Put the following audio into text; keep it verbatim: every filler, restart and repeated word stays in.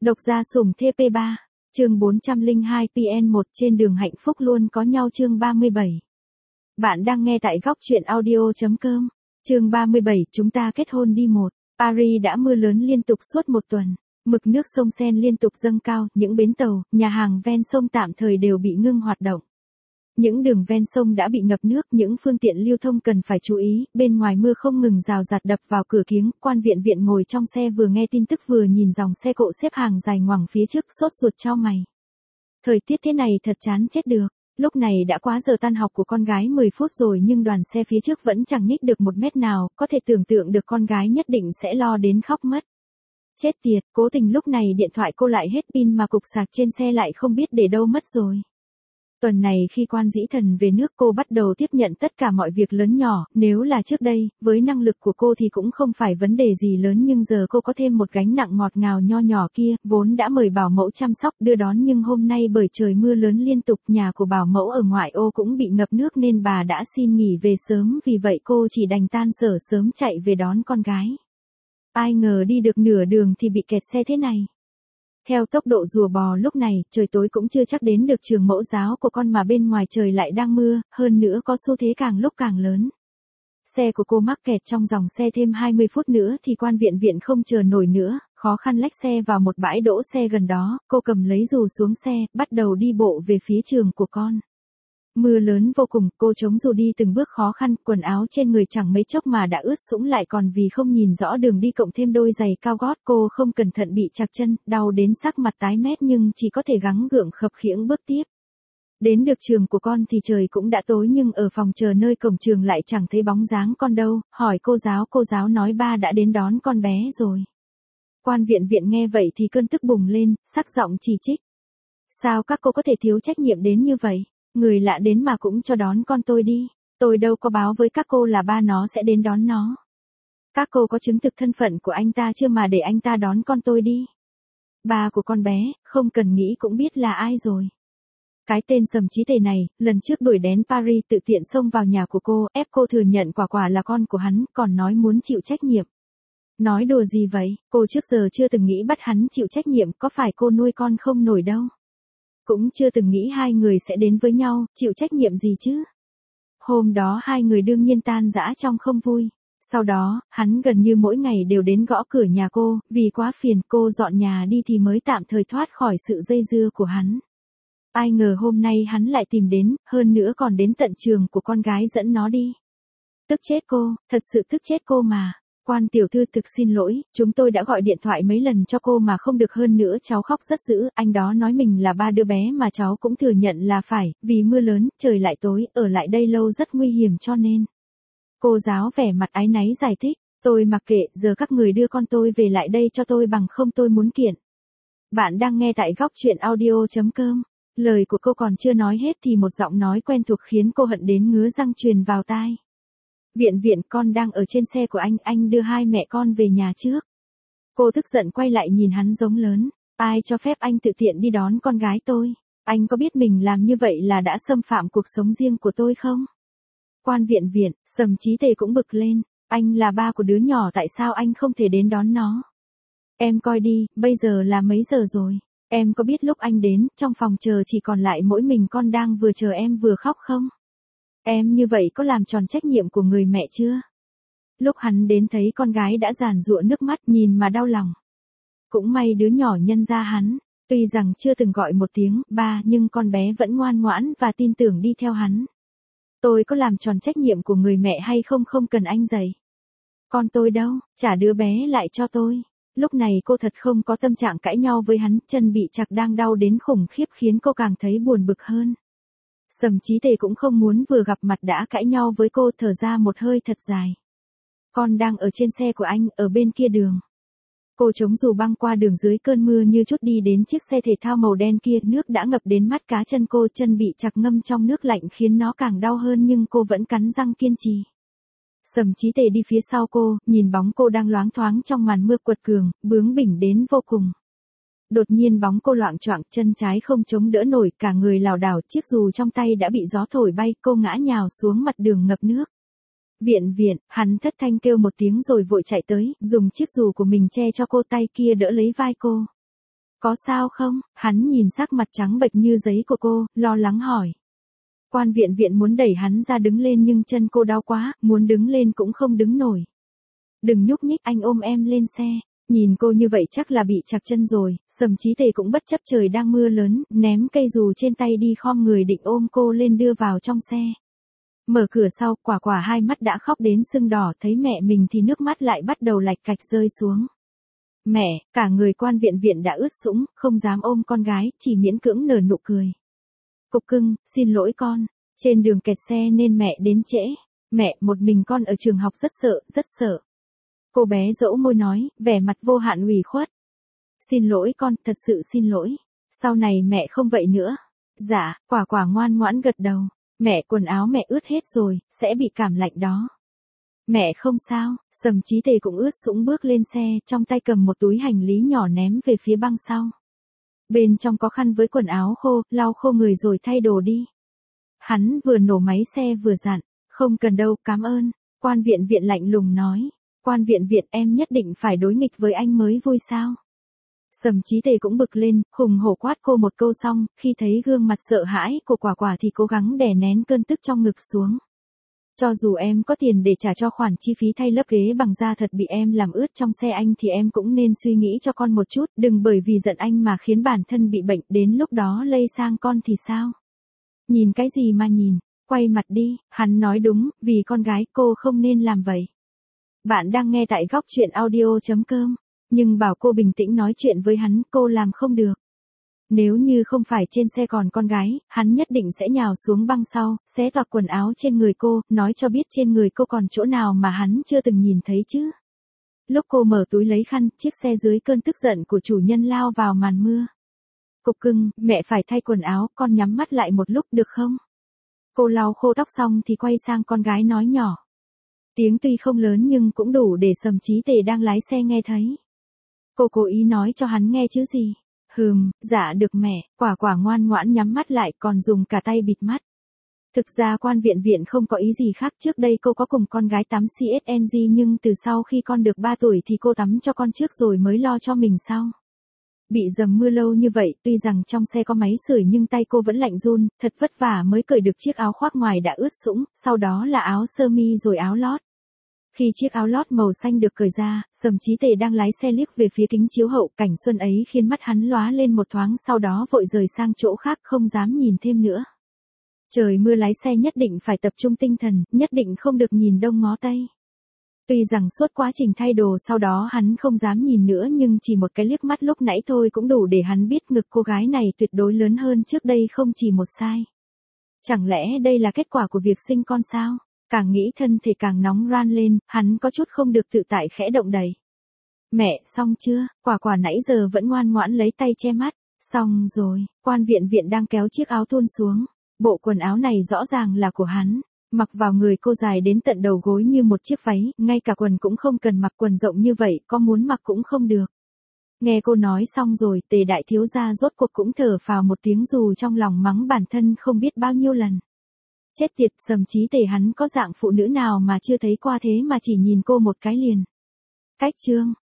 Độc gia sủng T P ba, chương bốn trăm lẻ hai P N một trên đường hạnh phúc luôn có nhau chương ba mươi bảy. Bạn đang nghe tại góc truyện audio.com. Chương ba mươi bảy chúng ta kết hôn đi một. Paris đã mưa lớn liên tục suốt một tuần. Mực nước sông Seine liên tục dâng cao, những bến tàu, nhà hàng ven sông tạm thời đều bị ngưng hoạt động. Những đường ven sông đã bị ngập nước, những phương tiện lưu thông cần phải chú ý, bên ngoài mưa không ngừng rào rạt đập vào cửa kiếng, quan viện viện ngồi trong xe vừa nghe tin tức vừa nhìn dòng xe cộ xếp hàng dài ngoằng phía trước sốt ruột chau mày. Thời tiết thế này thật chán chết được, lúc này đã quá giờ tan học của con gái mười phút rồi nhưng đoàn xe phía trước vẫn chẳng nhích được một mét nào, có thể tưởng tượng được con gái nhất định sẽ lo đến khóc mất. Chết tiệt, cố tình lúc này điện thoại cô lại hết pin mà cục sạc trên xe lại không biết để đâu mất rồi. Tuần này khi quan dĩ thần về nước cô bắt đầu tiếp nhận tất cả mọi việc lớn nhỏ, nếu là trước đây, với năng lực của cô thì cũng không phải vấn đề gì lớn nhưng giờ cô có thêm một gánh nặng ngọt ngào nho nhỏ kia, vốn đã mời bảo mẫu chăm sóc đưa đón nhưng hôm nay bởi trời mưa lớn liên tục nhà của bảo mẫu ở ngoại ô cũng bị ngập nước nên bà đã xin nghỉ về sớm vì vậy cô chỉ đành tan sở sớm chạy về đón con gái. Ai ngờ đi được nửa đường thì bị kẹt xe thế này. Theo tốc độ rùa bò lúc này, trời tối cũng chưa chắc đến được trường mẫu giáo của con mà bên ngoài trời lại đang mưa, hơn nữa có xu thế càng lúc càng lớn. Xe của cô mắc kẹt trong dòng xe thêm hai mươi phút nữa thì quan viện viện không chờ nổi nữa, khó khăn lách xe vào một bãi đỗ xe gần đó, cô cầm lấy dù xuống xe, bắt đầu đi bộ về phía trường của con. Mưa lớn vô cùng, cô chống dù đi từng bước khó khăn, quần áo trên người chẳng mấy chốc mà đã ướt sũng lại còn vì không nhìn rõ đường đi cộng thêm đôi giày cao gót cô không cẩn thận bị trặc chân, đau đến sắc mặt tái mét nhưng chỉ có thể gắng gượng khập khiễng bước tiếp. Đến được trường của con thì trời cũng đã tối nhưng ở phòng chờ nơi cổng trường lại chẳng thấy bóng dáng con đâu, hỏi cô giáo cô giáo nói ba đã đến đón con bé rồi. Quan viện viện nghe vậy thì cơn tức bùng lên, sắc giọng chỉ trích. Sao các cô có thể thiếu trách nhiệm đến như vậy? Người lạ đến mà cũng cho đón con tôi đi, tôi đâu có báo với các cô là ba nó sẽ đến đón nó. Các cô có chứng thực thân phận của anh ta chưa mà để anh ta đón con tôi đi. Ba của con bé, không cần nghĩ cũng biết là ai rồi. Cái tên Sầm Chí Tề này, lần trước đuổi đến Paris tự tiện xông vào nhà của cô, ép cô thừa nhận quả quả là con của hắn, còn nói muốn chịu trách nhiệm. Nói đùa gì vậy, cô trước giờ chưa từng nghĩ bắt hắn chịu trách nhiệm, có phải cô nuôi con không nổi đâu. Cũng chưa từng nghĩ hai người sẽ đến với nhau, chịu trách nhiệm gì chứ. Hôm đó hai người đương nhiên tan rã trong không vui. Sau đó, hắn gần như mỗi ngày đều đến gõ cửa nhà cô, vì quá phiền cô dọn nhà đi thì mới tạm thời thoát khỏi sự dây dưa của hắn. Ai ngờ hôm nay hắn lại tìm đến, hơn nữa còn đến tận trường của con gái dẫn nó đi. Tức chết cô, thật sự tức chết cô mà. Quan tiểu thư thực xin lỗi, chúng tôi đã gọi điện thoại mấy lần cho cô mà không được hơn nữa cháu khóc rất dữ, anh đó nói mình là ba đứa bé mà cháu cũng thừa nhận là phải, vì mưa lớn, trời lại tối, ở lại đây lâu rất nguy hiểm cho nên. Cô giáo vẻ mặt áy náy giải thích, tôi mặc kệ, giờ các người đưa con tôi về lại đây cho tôi bằng không tôi muốn kiện. Bạn đang nghe tại góc truyện audio.com, lời của cô còn chưa nói hết thì một giọng nói quen thuộc khiến cô hận đến ngứa răng truyền vào tai. Viện viện con đang ở trên xe của anh, anh đưa hai mẹ con về nhà trước. Cô tức giận quay lại nhìn hắn giống lớn, ai cho phép anh tự tiện đi đón con gái tôi, anh có biết mình làm như vậy là đã xâm phạm cuộc sống riêng của tôi không? Quan viện viện, Sầm Chí Tề cũng bực lên, anh là ba của đứa nhỏ tại sao anh không thể đến đón nó? Em coi đi, bây giờ là mấy giờ rồi, em có biết lúc anh đến, trong phòng chờ chỉ còn lại mỗi mình con đang vừa chờ em vừa khóc không? Em như vậy có làm tròn trách nhiệm của người mẹ chưa? Lúc hắn đến thấy con gái đã giàn giụa nước mắt nhìn mà đau lòng. Cũng may đứa nhỏ nhân ra hắn, tuy rằng chưa từng gọi một tiếng ba nhưng con bé vẫn ngoan ngoãn và tin tưởng đi theo hắn. Tôi có làm tròn trách nhiệm của người mẹ hay không không cần anh dạy. Con tôi đâu, trả đứa bé lại cho tôi. Lúc này cô thật không có tâm trạng cãi nhau với hắn, chân bị chặt đang đau đến khủng khiếp khiến cô càng thấy buồn bực hơn. Sầm Chí Tề cũng không muốn vừa gặp mặt đã cãi nhau với cô, thở ra một hơi thật dài. Con đang ở trên xe của anh, ở bên kia đường. Cô chống dù băng qua đường dưới cơn mưa như chút đi đến chiếc xe thể thao màu đen kia, nước đã ngập đến mắt cá chân cô, chân bị chặt ngâm trong nước lạnh khiến nó càng đau hơn nhưng cô vẫn cắn răng kiên trì. Sầm Chí Tề đi phía sau cô, nhìn bóng cô đang loáng thoáng trong màn mưa quật cường, bướng bỉnh đến vô cùng. Đột nhiên bóng cô loạng choạng, chân trái không chống đỡ nổi, cả người lảo đảo, chiếc dù trong tay đã bị gió thổi bay, cô ngã nhào xuống mặt đường ngập nước. Viện viện, hắn thất thanh kêu một tiếng rồi vội chạy tới, dùng chiếc dù của mình che cho cô, tay kia đỡ lấy vai cô. Có sao không? Hắn nhìn sắc mặt trắng bệch như giấy của cô, lo lắng hỏi. Quan viện viện muốn đẩy hắn ra đứng lên nhưng chân cô đau quá, muốn đứng lên cũng không đứng nổi. Đừng nhúc nhích, anh ôm em lên xe. Nhìn cô như vậy chắc là bị trặc chân rồi, Sầm Chí Tề cũng bất chấp trời đang mưa lớn, ném cây dù trên tay đi khom người định ôm cô lên đưa vào trong xe. Mở cửa sau, Quả Quả hai mắt đã khóc đến sưng đỏ, thấy mẹ mình thì nước mắt lại bắt đầu lạch cạch rơi xuống. Mẹ, cả người Quan viện viện đã ướt sũng, không dám ôm con gái, chỉ miễn cưỡng nở nụ cười. Cục cưng, xin lỗi con, trên đường kẹt xe nên mẹ đến trễ. Mẹ, một mình con ở trường học rất sợ, rất sợ. Cô bé dỗ môi nói, vẻ mặt vô hạn ủy khuất. Xin lỗi con, thật sự xin lỗi. Sau này mẹ không vậy nữa. Dạ, Quả Quả ngoan ngoãn gật đầu. Mẹ, quần áo mẹ ướt hết rồi, sẽ bị cảm lạnh đó. Mẹ không sao. Sầm Chí Tề cũng ướt sũng bước lên xe, trong tay cầm một túi hành lý nhỏ ném về phía băng sau. Bên trong có khăn với quần áo khô, lau khô người rồi thay đồ đi. Hắn vừa nổ máy xe vừa dặn, không cần đâu, cảm ơn. Quan viện viện lạnh lùng nói. Quan viện viện, em nhất định phải đối nghịch với anh mới vui sao? Sầm Chí Tề cũng bực lên, hùng hổ quát cô một câu xong, khi thấy gương mặt sợ hãi của Quả Quả thì cố gắng đè nén cơn tức trong ngực xuống. Cho dù em có tiền để trả cho khoản chi phí thay lớp ghế bằng da thật bị em làm ướt trong xe anh thì em cũng nên suy nghĩ cho con một chút, đừng bởi vì giận anh mà khiến bản thân bị bệnh, đến lúc đó lây sang con thì sao? Nhìn cái gì mà nhìn, quay mặt đi, hắn nói đúng, vì con gái cô không nên làm vậy. Bạn đang nghe tại góc truyện audio chấm com, nhưng bảo cô bình tĩnh nói chuyện với hắn, cô làm không được. Nếu như không phải trên xe còn con gái, hắn nhất định sẽ nhào xuống băng sau, xé toạc quần áo trên người cô, nói cho biết trên người cô còn chỗ nào mà hắn chưa từng nhìn thấy chứ. Lúc cô mở túi lấy khăn, chiếc xe dưới cơn tức giận của chủ nhân lao vào màn mưa. Cục cưng, mẹ phải thay quần áo, con nhắm mắt lại một lúc được không? Cô lau khô tóc xong thì quay sang con gái nói nhỏ. Tiếng tuy không lớn nhưng cũng đủ để Sầm Chí Tề đang lái xe nghe thấy. Cô cố ý nói cho hắn nghe chứ gì. Hừm, dạ được mẹ. Quả Quả ngoan ngoãn nhắm mắt lại còn dùng cả tay bịt mắt. Thực ra Quan viện viện không có ý gì khác, trước đây cô có cùng con gái tắm xê ét en giê nhưng từ sau khi con được ba tuổi thì cô tắm cho con trước rồi mới lo cho mình sau. Bị dầm mưa lâu như vậy, tuy rằng trong xe có máy sưởi nhưng tay cô vẫn lạnh run, thật vất vả mới cởi được chiếc áo khoác ngoài đã ướt sũng, sau đó là áo sơ mi rồi áo lót. Khi chiếc áo lót màu xanh được cởi ra, Sầm Chí Tề đang lái xe liếc về phía kính chiếu hậu, cảnh xuân ấy khiến mắt hắn lóa lên một thoáng, sau đó vội rời sang chỗ khác không dám nhìn thêm nữa. Trời mưa lái xe nhất định phải tập trung tinh thần, nhất định không được nhìn đông ngó tây. Tuy rằng suốt quá trình thay đồ sau đó hắn không dám nhìn nữa nhưng chỉ một cái liếc mắt lúc nãy thôi cũng đủ để hắn biết ngực cô gái này tuyệt đối lớn hơn trước đây không chỉ một sai. Chẳng lẽ đây là kết quả của việc sinh con sao? Càng nghĩ thân thể càng nóng ran lên, hắn có chút không được tự tại khẽ động đậy. Mẹ, xong chưa? Quả Quả nãy giờ vẫn ngoan ngoãn lấy tay che mắt. Xong rồi, Quan viện viện đang kéo chiếc áo thun xuống. Bộ quần áo này rõ ràng là của hắn. Mặc vào người cô dài đến tận đầu gối như một chiếc váy, ngay cả quần cũng không cần mặc, quần rộng như vậy, có muốn mặc cũng không được. Nghe cô nói xong rồi, Tề đại thiếu gia rốt cuộc cũng thở phào một tiếng dù trong lòng mắng bản thân không biết bao nhiêu lần. Chết tiệt, Sầm Chí Tề hắn có dạng phụ nữ nào mà chưa thấy qua thế mà chỉ nhìn cô một cái liền. Cách chương